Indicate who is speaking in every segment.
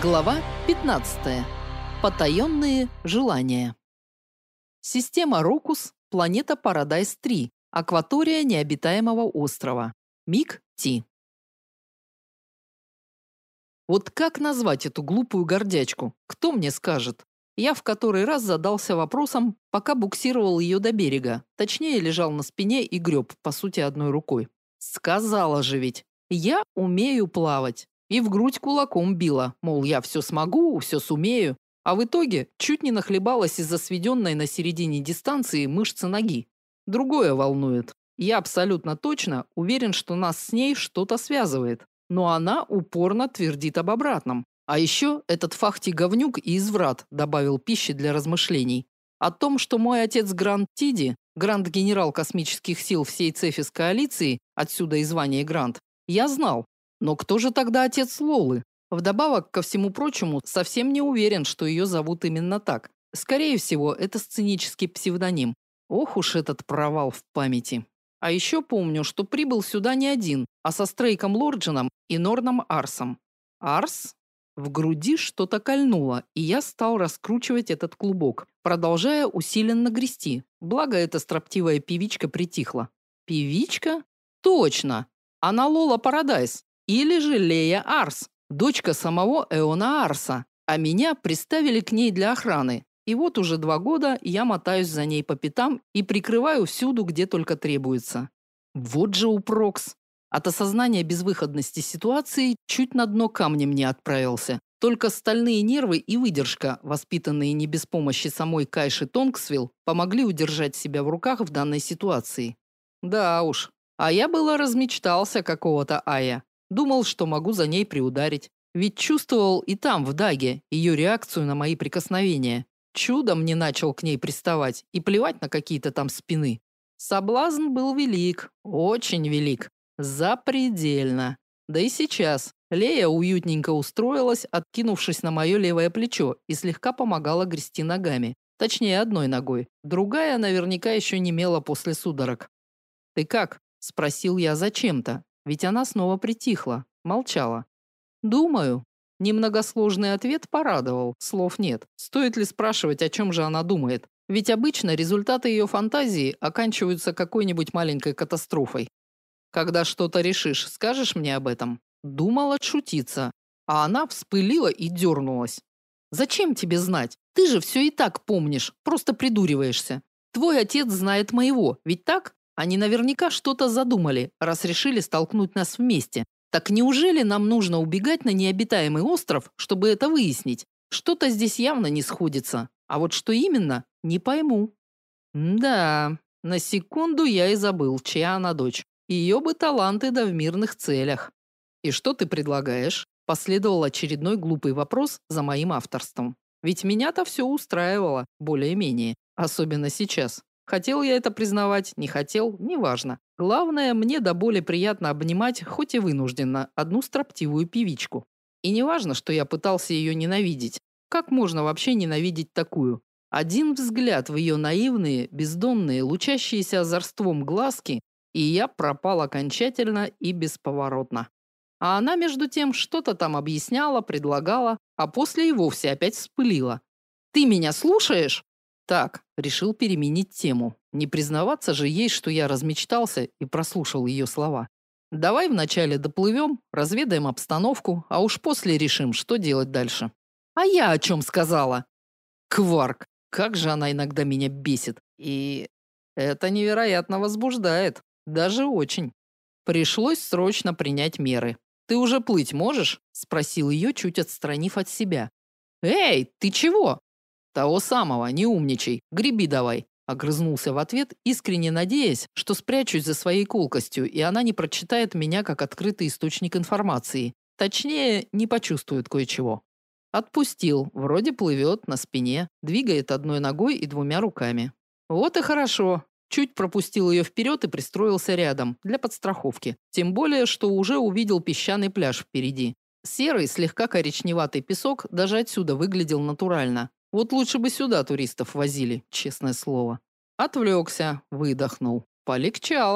Speaker 1: Глава 15. Потаенные желания. Система Рокус, планета Парадайз-3, акватория необитаемого острова. Мик-Ти. Вот как назвать эту глупую гордячку? Кто мне скажет? Я в который раз задался вопросом, пока буксировал ее до берега. Точнее, лежал на спине и греб, по сути, одной рукой. Сказала же ведь, я умею плавать. И в грудь кулаком била, мол, я все смогу, все сумею. А в итоге чуть не нахлебалась из-за сведенной на середине дистанции мышцы ноги. Другое волнует. Я абсолютно точно уверен, что нас с ней что-то связывает. Но она упорно твердит об обратном. А еще этот фахти-говнюк и изврат добавил пищи для размышлений. О том, что мой отец Грант Тиди, гранд-генерал космических сил всей Цефис коалиции, отсюда и звание Грант, я знал. Но кто же тогда отец Лолы? Вдобавок ко всему прочему, совсем не уверен, что ее зовут именно так. Скорее всего, это сценический псевдоним. Ох уж этот провал в памяти. А еще помню, что прибыл сюда не один, а со Стрейком Лорджином и Норном Арсом. Арс? В груди что-то кольнуло, и я стал раскручивать этот клубок, продолжая усиленно грести. Благо эта строптивая певичка притихла. Певичка? Точно! Она Лола Парадайз. Или же Лея Арс, дочка самого Эона Арса. А меня приставили к ней для охраны. И вот уже 2 года я мотаюсь за ней по пятам и прикрываю всюду, где только требуется. Вот же упрокс. От осознания безвыходности ситуации чуть на дно камнем не отправился. Только стальные нервы и выдержка, воспитанные не без помощи самой Кайши Тонгсвилл, помогли удержать себя в руках в данной ситуации. Да уж, а я было размечтался какого-то Ая. Думал, что могу за ней приударить. Ведь чувствовал и там, в Даге, ее реакцию на мои прикосновения. Чудом не начал к ней приставать и плевать на какие-то там спины. Соблазн был велик, очень велик. Запредельно. Да и сейчас. Лея уютненько устроилась, откинувшись на мое левое плечо, и слегка помогала грести ногами. Точнее, одной ногой. Другая наверняка еще немела после судорог. «Ты как?» – спросил я зачем-то. Ведь она снова притихла, молчала. Думаю. Немногосложный ответ порадовал, слов нет. Стоит ли спрашивать, о чем же она думает? Ведь обычно результаты ее фантазии оканчиваются какой-нибудь маленькой катастрофой. Когда что-то решишь, скажешь мне об этом? Думал отшутиться, а она вспылила и дернулась. Зачем тебе знать? Ты же все и так помнишь, просто придуриваешься. Твой отец знает моего, ведь так? Они наверняка что-то задумали, раз решили столкнуть нас вместе. Так неужели нам нужно убегать на необитаемый остров, чтобы это выяснить? Что-то здесь явно не сходится. А вот что именно, не пойму. Да, на секунду я и забыл, чья она дочь. Ее бы таланты да в мирных целях. И что ты предлагаешь? Последовал очередной глупый вопрос за моим авторством. Ведь меня-то все устраивало, более-менее, особенно сейчас. Хотел я это признавать, не хотел, неважно. Главное, мне до боли приятно обнимать, хоть и вынужденно, одну строптивую певичку. И неважно, что я пытался ее ненавидеть. Как можно вообще ненавидеть такую? Один взгляд в ее наивные, бездонные, лучащиеся озорством глазки, и я пропал окончательно и бесповоротно. А она, между тем, что-то там объясняла, предлагала, а после и вовсе опять вспылила. «Ты меня слушаешь?» Так, решил переменить тему. Не признаваться же ей, что я размечтался и прослушал ее слова. Давай вначале доплывем, разведаем обстановку, а уж после решим, что делать дальше. А я о чем сказала? Кварк, как же она иногда меня бесит. И это невероятно возбуждает. Даже очень. Пришлось срочно принять меры. Ты уже плыть можешь? Спросил ее, чуть отстранив от себя. Эй, ты чего? Того самого, не умничай, греби давай. Огрызнулся в ответ, искренне надеясь, что спрячусь за своей колкостью, и она не прочитает меня как открытый источник информации. Точнее, не почувствует кое-чего. Отпустил, вроде плывет на спине, двигает одной ногой и 2 руками. Вот и хорошо. Чуть пропустил ее вперед и пристроился рядом, для подстраховки. Тем более, что уже увидел песчаный пляж впереди. Серый, слегка коричневатый песок даже отсюда выглядел натурально. Вот лучше бы сюда туристов возили, честное слово. Отвлекся, выдохнул. Полегчало.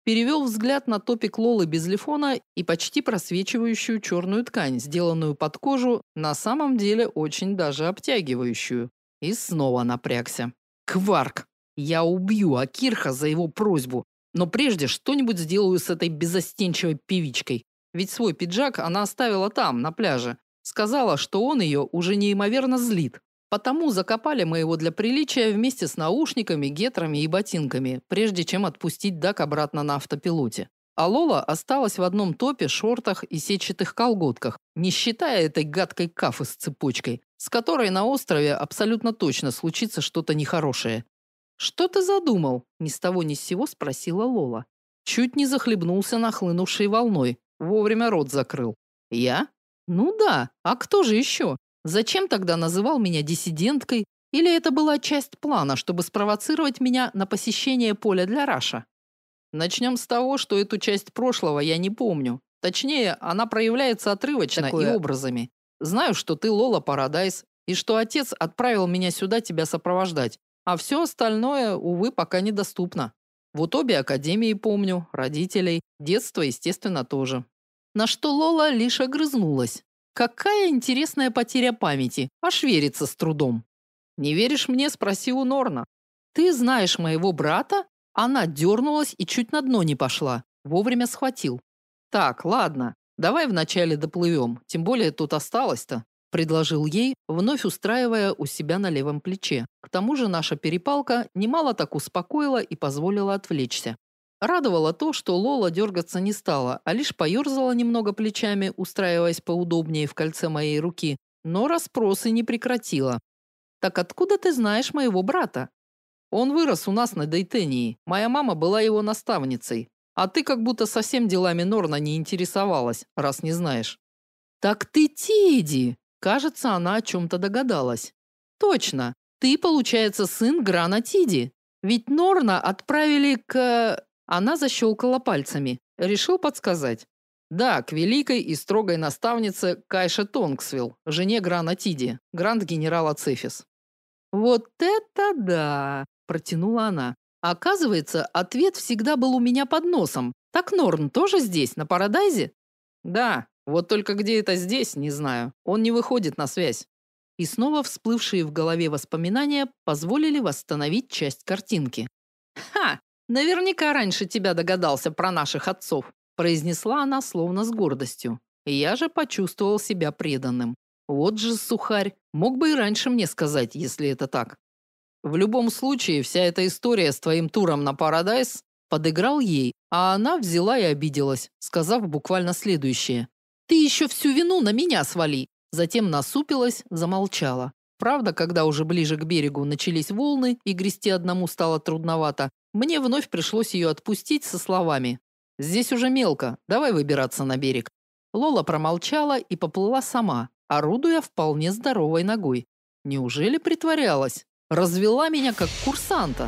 Speaker 1: Перевел взгляд на топик Лолы без лифона и почти просвечивающую черную ткань, сделанную под кожу, на самом деле очень даже обтягивающую. И снова напрягся. Кварк! Я убью Акирха за его просьбу, но прежде что-нибудь сделаю с этой беззастенчивой певичкой. Ведь свой пиджак она оставила там, на пляже. Сказала, что он ее уже неимоверно злит. Потому закопали мы его для приличия вместе с наушниками, гетрами и ботинками, прежде чем отпустить Дак обратно на автопилоте. А Лола осталась в одном топе, шортах и сетчатых колготках, не считая этой гадкой кафы с цепочкой, с которой на острове абсолютно точно случится что-то нехорошее. «Что ты задумал?» – ни с того ни с сего спросила Лола. Чуть не захлебнулся нахлынувшей волной, вовремя рот закрыл. «Я? Ну да, а кто же еще? Зачем тогда называл меня диссиденткой? Или это была часть плана, чтобы спровоцировать меня на посещение поля для Раша? Начнем с того, что эту часть прошлого я не помню. Точнее, она проявляется отрывочно и образами. Знаю, что ты Лола Парадайз, и что отец отправил меня сюда тебя сопровождать. А все остальное, увы, пока недоступно. Вот обе академии помню, родителей, детство, естественно, тоже. На что Лола лишь огрызнулась. Какая интересная потеря памяти, аж верится с трудом. Не веришь мне, спроси у Норна. Ты знаешь моего брата? Она дернулась и чуть на дно не пошла. Вовремя схватил. Так, ладно, давай вначале доплывем, тем более тут осталось-то, предложил ей, вновь устраивая у себя на левом плече. К тому же наша перепалка немало так успокоила и позволила отвлечься. Радовало то, что Лола дергаться не стала, а лишь поерзала немного плечами, устраиваясь поудобнее в кольце моей руки, но расспросы не прекратила. «Так откуда ты знаешь моего брата?» «Он вырос у нас на Дейтении. Моя мама была его наставницей. А ты как будто совсем делами Норна не интересовалась, раз не знаешь». «Так ты Тиди!» Кажется, она о чем-то догадалась. «Точно. Ты, получается, сын Грана Тиди. Ведь Норна отправили к...» Она защелкала пальцами. Решил подсказать. Да, к великой и строгой наставнице Кайше Тонгсвилл, жене Грана Тиди, гранд-генерала Цефис. «Вот это да!» – протянула она. «Оказывается, ответ всегда был у меня под носом. Так Норн тоже здесь, на Парадайзе?» «Да, вот только где это здесь, не знаю. Он не выходит на связь». И снова всплывшие в голове воспоминания позволили восстановить часть картинки. «Ха! Наверняка раньше тебя догадался про наших отцов», произнесла она словно с гордостью. Я же почувствовал себя преданным. Вот же сухарь, мог бы и раньше мне сказать, если это так. В любом случае, вся эта история с твоим туром на Парадайз подыграл ей, а она взяла и обиделась, сказав буквально следующее. «Ты еще всю вину на меня свали!» Затем насупилась, замолчала. Правда, когда уже ближе к берегу начались волны и грести одному стало трудновато, мне вновь пришлось ее отпустить со словами: «Здесь уже мелко, давай выбираться на берег». Лола промолчала и поплыла сама, орудуя вполне здоровой ногой. Неужели притворялась? Развела меня как курсанта.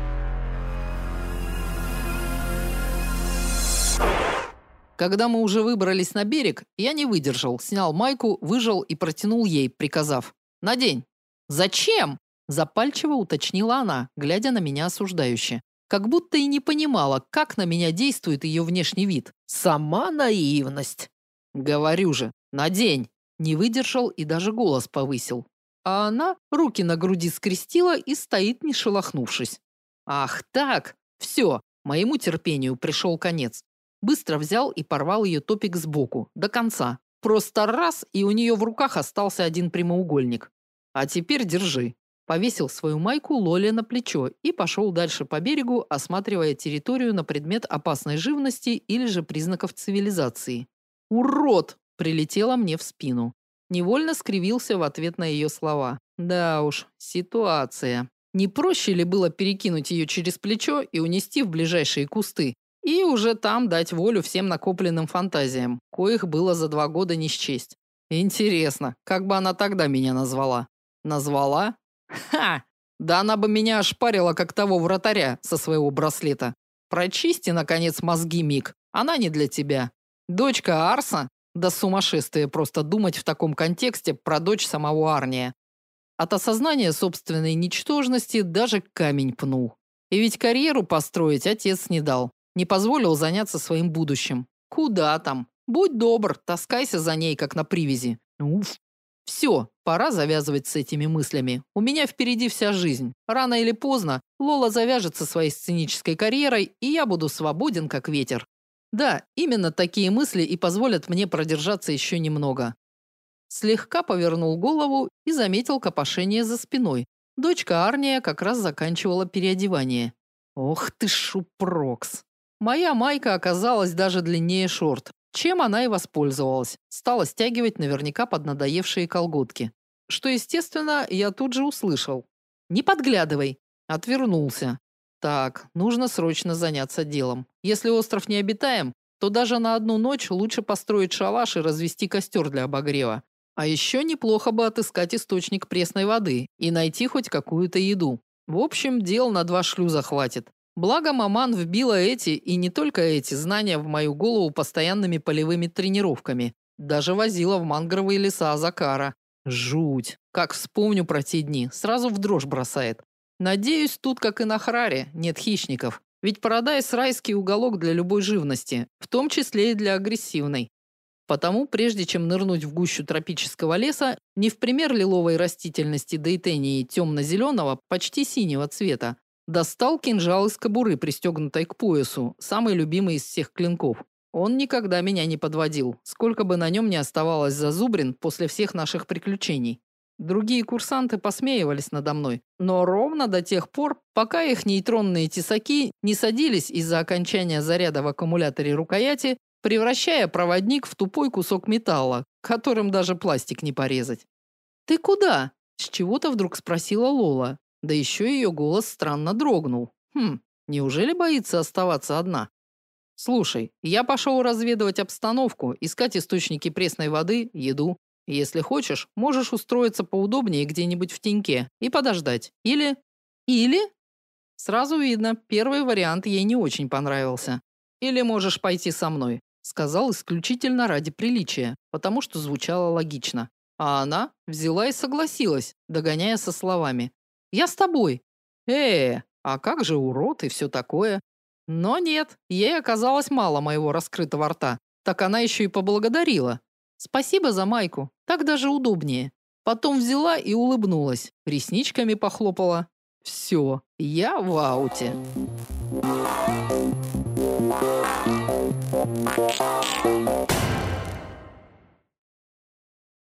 Speaker 1: Когда мы уже выбрались на берег, я не выдержал, снял майку, выжал и протянул ей, приказав: «Надень». «Зачем?» – запальчиво уточнила она, глядя на меня осуждающе. Как будто и не понимала, как на меня действует ее внешний вид. Сама наивность. «Говорю же, надень!» Не выдержал и даже голос повысил. А она руки на груди скрестила и стоит, не шелохнувшись. «Ах так! Все, моему терпению пришел конец». Быстро взял и порвал ее топик сбоку, до конца. Просто раз, и у нее в руках остался один прямоугольник. «А теперь держи». Повесил свою майку Лоле на плечо и пошел дальше по берегу, осматривая территорию на предмет опасной живности или же признаков цивилизации. «Урод!» – прилетело мне в спину. Невольно скривился в ответ на ее слова. Да уж, ситуация. Не проще ли было перекинуть ее через плечо и унести в ближайшие кусты? И уже там дать волю всем накопленным фантазиям, коих было за 2 года не счесть. Интересно, как бы она тогда меня назвала? Назвала? Ха! Да она бы меня ошпарила, как того вратаря со своего браслета. Прочисти, наконец, мозги, Мик. Она не для тебя. Дочка Арса? Да сумасшествие просто думать в таком контексте про дочь самого Арния. От осознания собственной ничтожности даже камень пнул. И ведь карьеру построить отец не дал. Не позволил заняться своим будущим. Куда там? Будь добр, таскайся за ней, как на привязи. Уф. Все, пора завязывать с этими мыслями. У меня впереди вся жизнь. Рано или поздно Лола завяжется своей сценической карьерой, и я буду свободен, как ветер. Да, именно такие мысли и позволят мне продержаться еще немного. Слегка повернул голову и заметил копошение за спиной. Дочка Арния как раз заканчивала переодевание. Ох ты шупрокс. Моя майка оказалась даже длиннее шорт, чем она и воспользовалась. Стала стягивать наверняка поднадоевшие колготки. Что, естественно, я тут же услышал. «Не подглядывай!» Отвернулся. Так, нужно срочно заняться делом. Если остров необитаем, то даже на одну ночь лучше построить шалаш и развести костер для обогрева. А еще неплохо бы отыскать источник пресной воды и найти хоть какую-то еду. В общем, дел на 2 шлюза хватит. Благо маман вбила эти, и не только эти, знания в мою голову постоянными полевыми тренировками. Даже возила в мангровые леса Азакара. Жуть. Как вспомню про те дни, сразу в дрожь бросает. Надеюсь, тут, как и на Храре, нет хищников. Ведь Парадайс – райский уголок для любой живности, в том числе и для агрессивной. Потому, прежде чем нырнуть в гущу тропического леса, не в пример лиловой растительности дейтении темно-зеленого, почти синего цвета, достал кинжал из кобуры, пристегнутой к поясу, самый любимый из всех клинков. Он никогда меня не подводил, сколько бы на нем ни оставалось зазубрин после всех наших приключений. Другие курсанты посмеивались надо мной, но ровно до тех пор, пока их нейтронные тесаки не садились из-за окончания заряда в аккумуляторе рукояти, превращая проводник в тупой кусок металла, которым даже пластик не порезать. «Ты куда?» – с чего-то вдруг спросила Лола. Да еще ее голос странно дрогнул. Неужели боится оставаться одна? «Слушай, я пошел разведывать обстановку, искать источники пресной воды, еду. Если хочешь, можешь устроиться поудобнее где-нибудь в теньке и подождать. Или...» «Или?» Сразу видно, первый вариант ей не очень понравился. «Или можешь пойти со мной», — сказал исключительно ради приличия, потому что звучало логично. А она взяла и согласилась, догоняя со словами: «Я с тобой». А как же урод и все такое? Но нет, ей оказалось мало моего раскрытого рта. Так она еще и поблагодарила. «Спасибо за майку, так даже удобнее». Потом взяла и улыбнулась, ресничками похлопала. Все, я в ауте.